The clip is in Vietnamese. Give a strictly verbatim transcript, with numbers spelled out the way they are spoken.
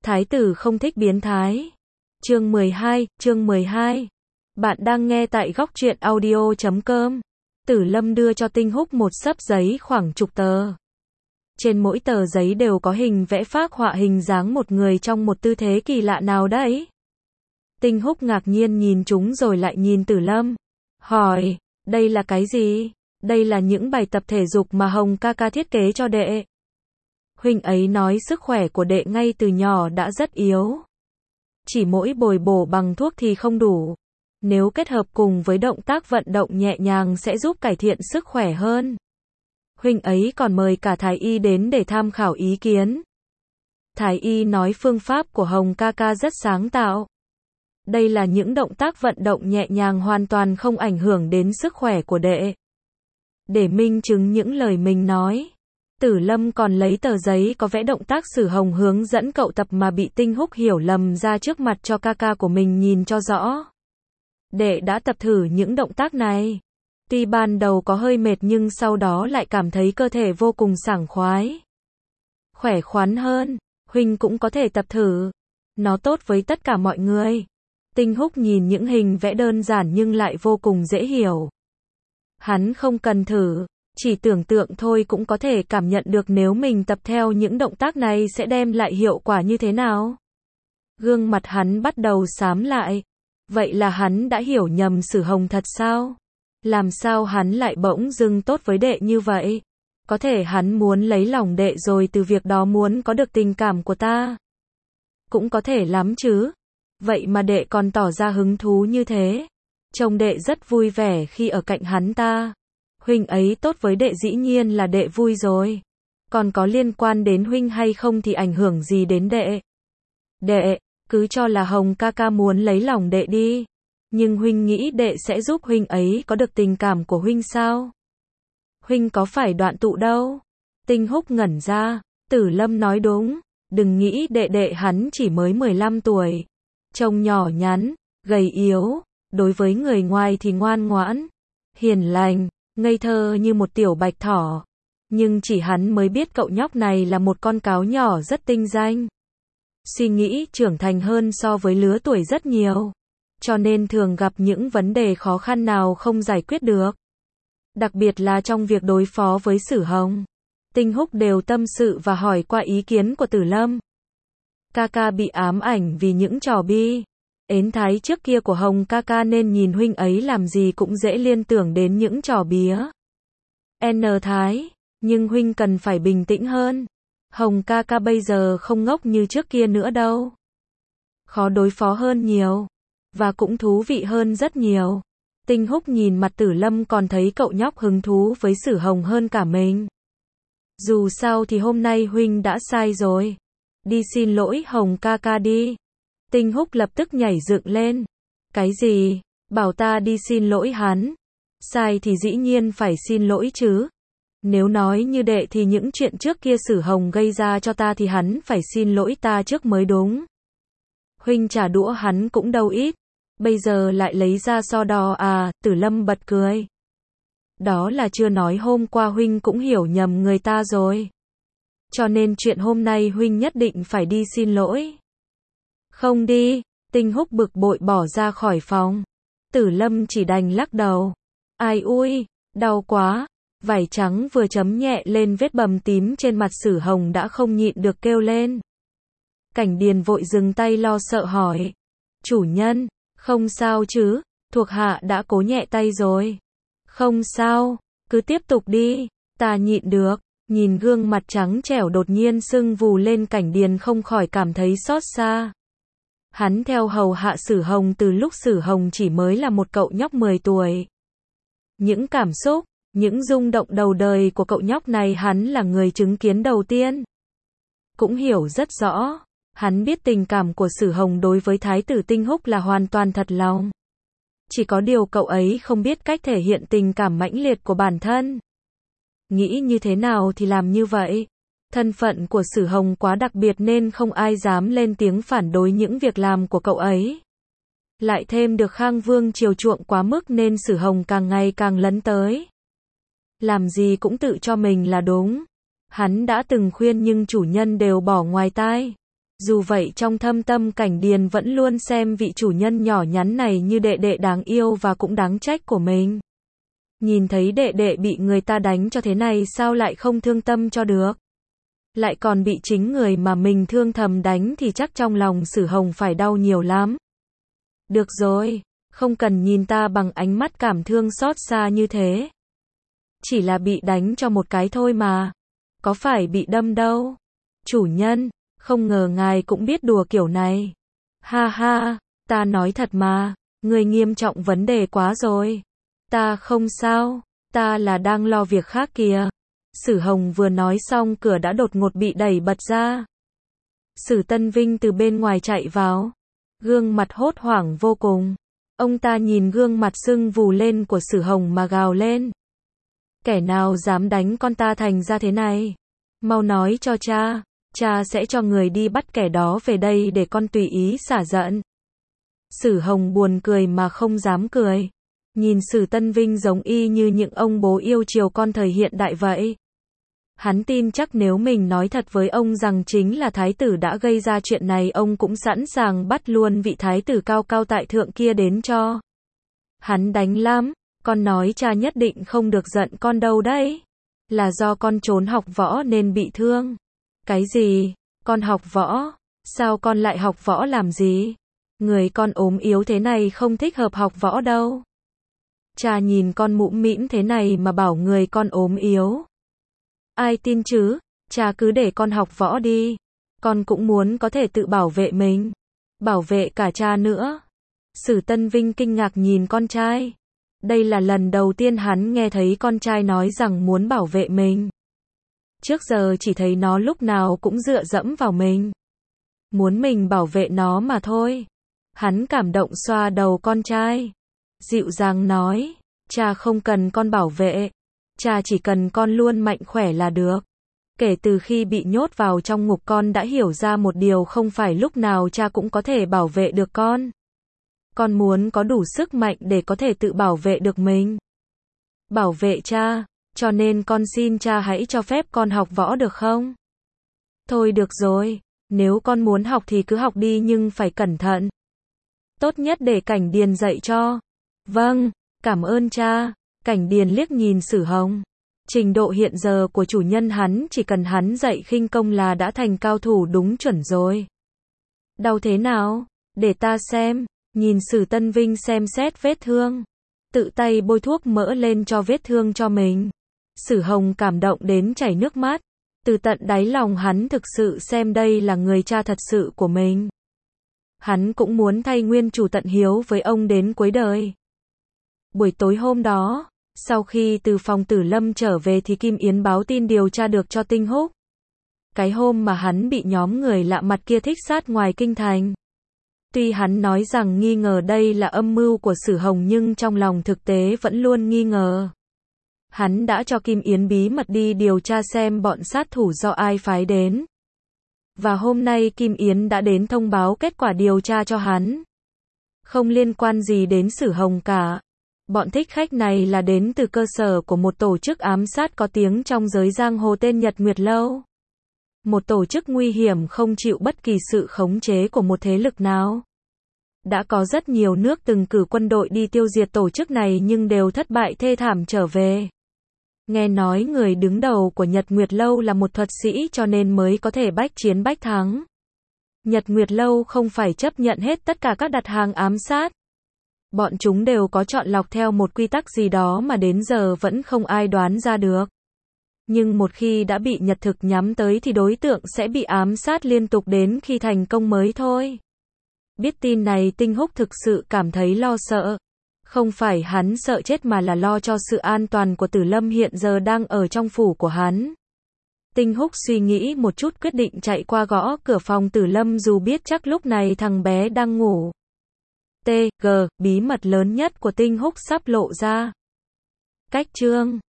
Thái tử không thích biến thái. Chương mười hai, chương mười hai. Bạn đang nghe tại góc truyện audio chấm com. Tử Lâm đưa cho Tinh Húc một xấp giấy khoảng chục tờ. Trên mỗi tờ giấy đều có hình vẽ phác họa hình dáng một người trong một tư thế kỳ lạ nào đấy. Tinh Húc ngạc nhiên nhìn chúng rồi lại nhìn Tử Lâm. Hỏi, đây là cái gì? Đây là những bài tập thể dục mà Hồng ca ca thiết kế cho đệ. Huynh ấy nói sức khỏe của đệ ngay từ nhỏ đã rất yếu. Chỉ mỗi bồi bổ bằng thuốc thì không đủ. Nếu kết hợp cùng với động tác vận động nhẹ nhàng sẽ giúp cải thiện sức khỏe hơn. Huynh ấy còn mời cả Thái y đến để tham khảo ý kiến. Thái y nói phương pháp của Hồng ca ca rất sáng tạo. Đây là những động tác vận động nhẹ nhàng hoàn toàn không ảnh hưởng đến sức khỏe của đệ. Để minh chứng những lời mình nói, Tử Lâm còn lấy tờ giấy có vẽ động tác Sử Hồng hướng dẫn cậu tập mà bị Tinh Húc hiểu lầm ra trước mặt cho ca ca của mình nhìn cho rõ. Đệ đã tập thử những động tác này. Tuy ban đầu có hơi mệt nhưng sau đó lại cảm thấy cơ thể vô cùng sảng khoái. Khỏe khoắn hơn, huynh cũng có thể tập thử. Nó tốt với tất cả mọi người. Tinh Húc nhìn những hình vẽ đơn giản nhưng lại vô cùng dễ hiểu. Hắn không cần thử, chỉ tưởng tượng thôi cũng có thể cảm nhận được nếu mình tập theo những động tác này sẽ đem lại hiệu quả như thế nào. Gương mặt hắn bắt đầu xám lại. Vậy là hắn đã hiểu nhầm Sử Hồng thật sao? Làm sao hắn lại bỗng dưng tốt với đệ như vậy? Có thể hắn muốn lấy lòng đệ rồi từ việc đó muốn có được tình cảm của ta. Cũng có thể lắm chứ. Vậy mà đệ còn tỏ ra hứng thú như thế. Trông đệ rất vui vẻ khi ở cạnh hắn ta. Huynh ấy tốt với đệ dĩ nhiên là đệ vui rồi. Còn có liên quan đến huynh hay không thì ảnh hưởng gì đến đệ? Đệ, cứ cho là Hồng ca ca muốn lấy lòng đệ đi. Nhưng huynh nghĩ đệ sẽ giúp huynh ấy có được tình cảm của huynh sao? Huynh có phải đoạn tụ đâu? Tinh Húc ngẩn ra. Tử Lâm nói đúng. Đừng nghĩ đệ đệ hắn chỉ mới mười lăm tuổi. Trông nhỏ nhắn, gầy yếu. Đối với người ngoài thì ngoan ngoãn, hiền lành, ngây thơ như một tiểu bạch thỏ. Nhưng chỉ hắn mới biết cậu nhóc này là một con cáo nhỏ rất tinh danh. Suy nghĩ trưởng thành hơn so với lứa tuổi rất nhiều. Cho nên thường gặp những vấn đề khó khăn nào không giải quyết được. Đặc biệt là trong việc đối phó với Sử Hồng. Tinh Húc đều tâm sự và hỏi qua ý kiến của Tử Lâm. Ca ca bị ám ảnh vì những trò bi ến thái trước kia của Hồng ca ca nên nhìn huynh ấy làm gì cũng dễ liên tưởng đến những trò bía N thái, nhưng huynh cần phải bình tĩnh hơn. Hồng ca ca bây giờ không ngốc như trước kia nữa đâu. Khó đối phó hơn nhiều, và cũng thú vị hơn rất nhiều. Tinh Húc nhìn mặt Tử Lâm còn thấy cậu nhóc hứng thú với Sử Hồng hơn cả mình. Dù sao thì hôm nay huynh đã sai rồi. Đi xin lỗi Hồng ca ca đi. Tinh Húc lập tức nhảy dựng lên. Cái gì? Bảo ta đi xin lỗi hắn? Sai thì dĩ nhiên phải xin lỗi chứ. Nếu nói như đệ thì những chuyện trước kia Sử Hồng gây ra cho ta thì hắn phải xin lỗi ta trước mới đúng. Huynh trả đũa hắn cũng đâu ít. Bây giờ lại lấy ra so đo à? Tử Lâm bật cười. Đó là chưa nói hôm qua huynh cũng hiểu nhầm người ta rồi. Cho nên chuyện hôm nay huynh nhất định phải đi xin lỗi. Không đi. Tinh Húc bực bội bỏ ra khỏi phòng. Tử Lâm chỉ đành lắc đầu. Ai ui, đau quá. Vải trắng vừa chấm nhẹ lên vết bầm tím trên mặt Sử Hồng đã không nhịn được kêu lên. Cảnh Điền vội dừng tay lo sợ hỏi. Chủ nhân, không sao chứ? Thuộc hạ đã cố nhẹ tay rồi. Không sao, cứ tiếp tục đi. Ta nhịn được. Nhìn gương mặt trắng trẻo đột nhiên sưng vù lên, Cảnh Điền không khỏi cảm thấy xót xa. Hắn theo hầu hạ Sử Hồng từ lúc Sử Hồng chỉ mới là một cậu nhóc mười tuổi. Những cảm xúc, những rung động đầu đời của cậu nhóc này hắn là người chứng kiến đầu tiên. Cũng hiểu rất rõ, hắn biết tình cảm của Sử Hồng đối với Thái tử Tinh Húc là hoàn toàn thật lòng. Chỉ có điều cậu ấy không biết cách thể hiện tình cảm mãnh liệt của bản thân. Nghĩ như thế nào thì làm như vậy. Thân phận của Sử Hồng quá đặc biệt nên không ai dám lên tiếng phản đối những việc làm của cậu ấy. Lại thêm được Khang Vương chiều chuộng quá mức nên Sử Hồng càng ngày càng lấn tới. Làm gì cũng tự cho mình là đúng. Hắn đã từng khuyên nhưng chủ nhân đều bỏ ngoài tai. Dù vậy trong thâm tâm Cảnh Điền vẫn luôn xem vị chủ nhân nhỏ nhắn này như đệ đệ đáng yêu và cũng đáng trách của mình. Nhìn thấy đệ đệ bị người ta đánh cho thế này sao lại không thương tâm cho được. Lại còn bị chính người mà mình thương thầm đánh thì chắc trong lòng Sử Hồng phải đau nhiều lắm. Được rồi, không cần nhìn ta bằng ánh mắt cảm thương xót xa như thế. Chỉ là bị đánh cho một cái thôi mà. Có phải bị đâm đâu. Chủ nhân, không ngờ ngài cũng biết đùa kiểu này. Ha ha, ta nói thật mà, người nghiêm trọng vấn đề quá rồi. Ta không sao, ta là đang lo việc khác kìa. Sử Hồng vừa nói xong cửa đã đột ngột bị đẩy bật ra. Sử Tân Vinh từ bên ngoài chạy vào. Gương mặt hốt hoảng vô cùng. Ông ta nhìn gương mặt sưng vù lên của Sử Hồng mà gào lên. Kẻ nào dám đánh con ta thành ra thế này? Mau nói cho cha, cha sẽ cho người đi bắt kẻ đó về đây để con tùy ý xả giận. Sử Hồng buồn cười mà không dám cười. Nhìn Sử Tân Vinh giống y như những ông bố yêu chiều con thời hiện đại vậy. Hắn tin chắc nếu mình nói thật với ông rằng chính là thái tử đã gây ra chuyện này, ông cũng sẵn sàng bắt luôn vị thái tử cao cao tại thượng kia đến cho. Hắn đánh lắm, con nói cha nhất định không được giận con đâu đấy. Là do con trốn học võ nên bị thương. Cái gì? Con học võ? Sao con lại học võ làm gì? Người con ốm yếu thế này không thích hợp học võ đâu. Cha nhìn con mũm mĩm thế này mà bảo người con ốm yếu. Ai tin chứ, cha cứ để con học võ đi. Con cũng muốn có thể tự bảo vệ mình. Bảo vệ cả cha nữa. Sử Tân Vinh kinh ngạc nhìn con trai. Đây là lần đầu tiên hắn nghe thấy con trai nói rằng muốn bảo vệ mình. Trước giờ chỉ thấy nó lúc nào cũng dựa dẫm vào mình. Muốn mình bảo vệ nó mà thôi. Hắn cảm động xoa đầu con trai. Dịu dàng nói, cha không cần con bảo vệ. Cha chỉ cần con luôn mạnh khỏe là được. Kể từ khi bị nhốt vào trong ngục con đã hiểu ra một điều, không phải lúc nào cha cũng có thể bảo vệ được con. Con muốn có đủ sức mạnh để có thể tự bảo vệ được mình. Bảo vệ cha, cho nên con xin cha hãy cho phép con học võ được không? Thôi được rồi, nếu con muốn học thì cứ học đi nhưng phải cẩn thận. Tốt nhất để Cảnh Điền dạy cho. Vâng, cảm ơn cha. Cảnh Điền liếc nhìn Sử Hồng. Trình độ hiện giờ của chủ nhân hắn chỉ cần hắn dạy khinh công là đã thành cao thủ đúng chuẩn rồi. Đau thế nào? Để ta xem. Nhìn Sử Tân Vinh xem xét vết thương. Tự tay bôi thuốc mỡ lên cho vết thương cho mình. Sử Hồng cảm động đến chảy nước mắt. Từ tận đáy lòng hắn thực sự xem đây là người cha thật sự của mình. Hắn cũng muốn thay nguyên chủ tận hiếu với ông đến cuối đời. Buổi tối hôm đó, sau khi từ phòng Tử Lâm trở về thì Kim Yến báo tin điều tra được cho Tinh Húc. Cái hôm mà hắn bị nhóm người lạ mặt kia thích sát ngoài kinh thành. Tuy hắn nói rằng nghi ngờ đây là âm mưu của Sử Hồng nhưng trong lòng thực tế vẫn luôn nghi ngờ. Hắn đã cho Kim Yến bí mật đi điều tra xem bọn sát thủ do ai phái đến. Và hôm nay Kim Yến đã đến thông báo kết quả điều tra cho hắn. Không liên quan gì đến Sử Hồng cả. Bọn thích khách này là đến từ cơ sở của một tổ chức ám sát có tiếng trong giới giang hồ tên Nhật Nguyệt Lâu. Một tổ chức nguy hiểm không chịu bất kỳ sự khống chế của một thế lực nào. Đã có rất nhiều nước từng cử quân đội đi tiêu diệt tổ chức này nhưng đều thất bại thê thảm trở về. Nghe nói người đứng đầu của Nhật Nguyệt Lâu là một thuật sĩ cho nên mới có thể bách chiến bách thắng. Nhật Nguyệt Lâu không phải chấp nhận hết tất cả các đặt hàng ám sát. Bọn chúng đều có chọn lọc theo một quy tắc gì đó mà đến giờ vẫn không ai đoán ra được. Nhưng một khi đã bị Nhật thực nhắm tới thì đối tượng sẽ bị ám sát liên tục đến khi thành công mới thôi. Biết tin này Tinh Húc thực sự cảm thấy lo sợ. Không phải hắn sợ chết mà là lo cho sự an toàn của Tử Lâm hiện giờ đang ở trong phủ của hắn. Tinh Húc suy nghĩ một chút quyết định chạy qua gõ cửa phòng Tử Lâm dù biết chắc lúc này thằng bé đang ngủ. T G Bí mật lớn nhất của Tinh Húc sắp lộ ra. Cách chương